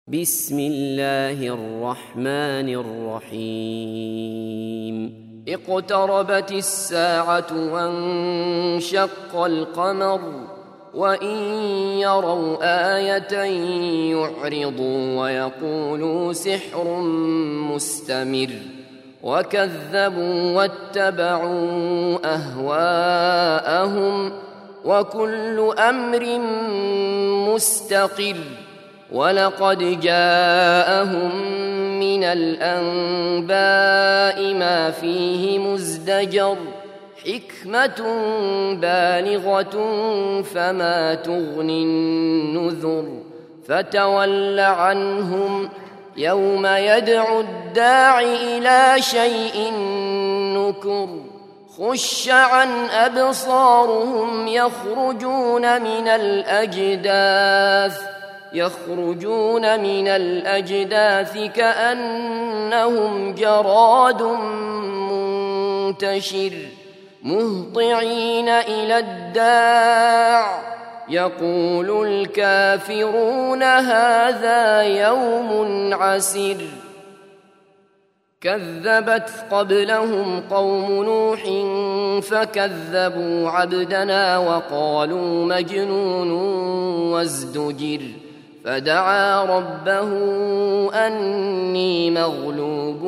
بسم الله الرحمن الرحيم اقتربت الساعة وانشق القمر وإن يروا آية يعرضوا ويقولوا سحر مستمر وكذبوا واتبعوا أهواءهم وكل أمر مستقر ولقد جاءهم من الأنباء ما فيه مزدجر حكمة بالغة فما تغني النذر فتول عنهم يوم يدعو الداع إلى شيء نكر خش عن أبصارهم يخرجون من الأجداث كأنهم جراد منتشر مهطعين إلى الداع يقول الكافرون هذا يوم عسر كذبت قبلهم قوم نوح فكذبوا عبدنا وقالوا مجنون وازدجر فدعا ربه أني مغلوب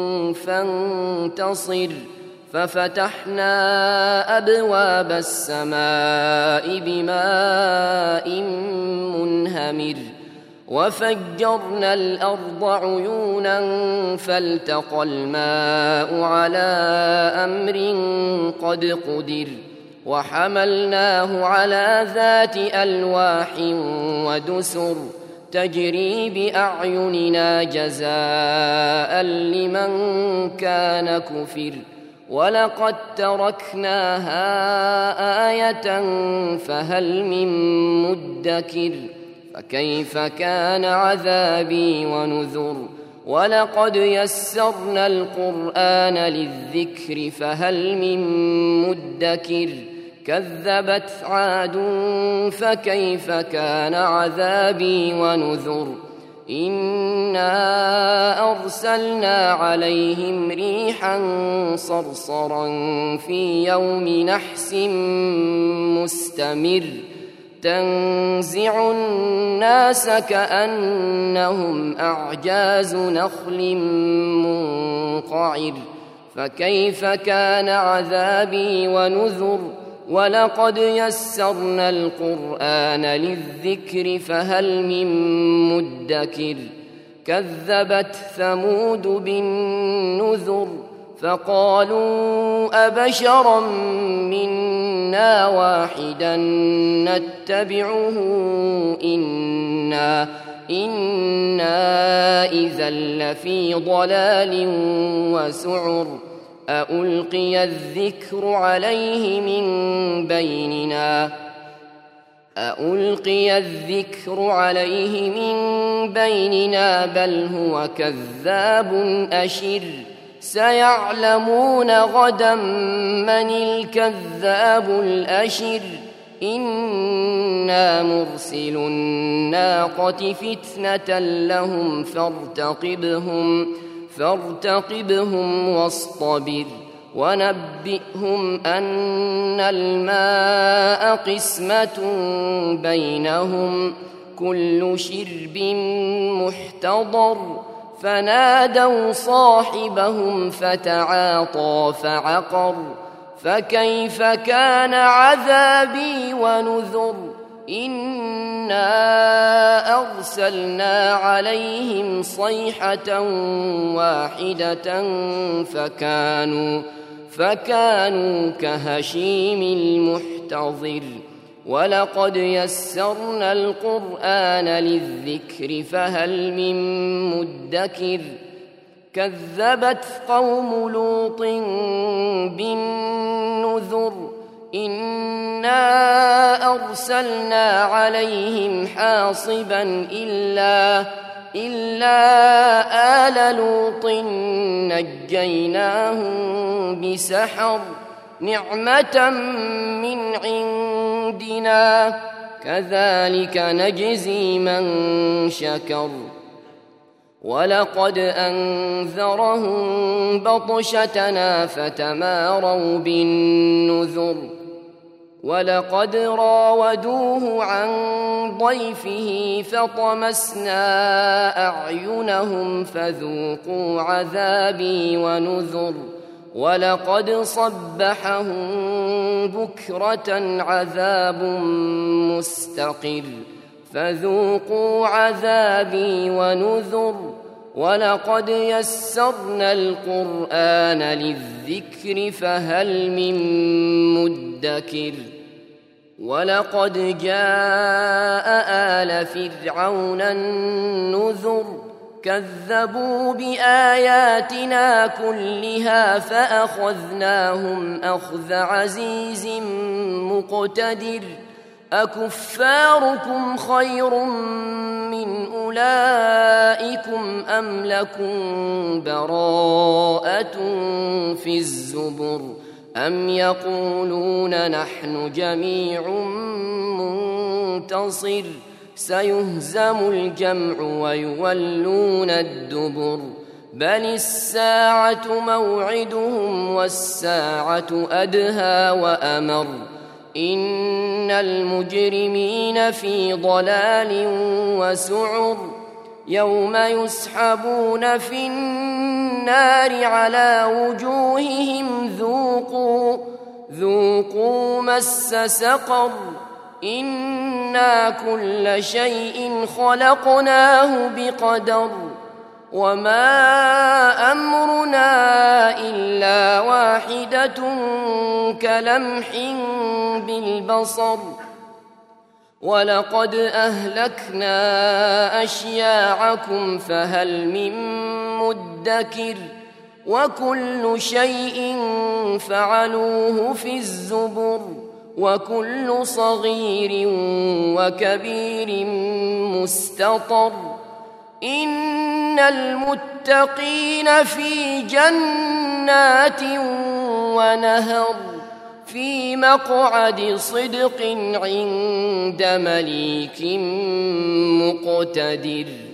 فانتصر ففتحنا أبواب السماء بماء منهمر وفجرنا الأرض عيونا فالتقى الماء على أمر قد قدر وحملناه على ذات ألواح ودسر تجري بأعيننا جزاء لمن كان كفر ولقد تركناها آية فهل من مدكر فكيف كان عذابي ونذر ولقد يسرنا القرآن للذكر فهل من مدكر كذبت عاد فكيف كان عذابي ونذر إنا أرسلنا عليهم ريحا صرصرا في يوم نحس مستمر تنزع الناس كأنهم أعجاز نخل منقعر فكيف كان عذابي ونذر ولقد يسرنا القرآن للذكر فهل من مدكر كذبت ثمود بالنذر فقالوا أبشرا منا واحدا نتبعه إنا إذا لفي ضلال وسعر ألقي الذكر عليه من بيننا بل هو كذاب أشر سيعلمون غدا من الكذاب الأشر إنا مرسل الناقة فتنة لهم فارتقبهم واصطبر ونبئهم أن الماء قسمة بينهم كل شرب محتضر فنادوا صاحبهم فتعاطى فعقر فكيف كان عذابي ونذر إنا أرسلنا عليهم صيحة واحدة فكانوا كهشيم المحتضر ولقد يسرنا القرآن للذكر فهل من مدكر كذبت قوم لوط بالنذر إنا أرسلنا عليهم حاصبا إلا آل لوط نجيناهم بسحر نعمة من عندنا كذلك نجزي من شكر ولقد أنذرهم بطشتنا فتماروا بالنذر ولقد راودوه عن ضيفه فطمسنا أعينهم فذوقوا عذابي ونذر ولقد صبحهم بكرة عذاب مستقر فذوقوا عذابي ونذر ولقد يسرنا القرآن للذكر فهل من مدكر ولقد جاء آل فرعون النذر كذبوا بآياتنا كلها فأخذناهم أخذ عزيز مقتدر أكفاركم خير من أولئكم أم لكم براءة في الزبر أم يقولون نحن جميع منتصر سيهزم الجمع ويولون الدبر بل الساعة موعدهم والساعة أدهى وأمر إن المجرمين في ضلال وسعر يوم يسحبون في النار على وجوههم ذوقوا مس سقر إنا كل شيء خلقناه بقدر وما أمرنا إلا واحدة كلمح بالبصر ولقد أهلكنا أشياعكم فهل من مدكر وكل شيء فعلوه في الزبر وكل صغير وكبير مستطر إن المتقين في جنات ونهر في مقعد صدق عند مليك مقتدر.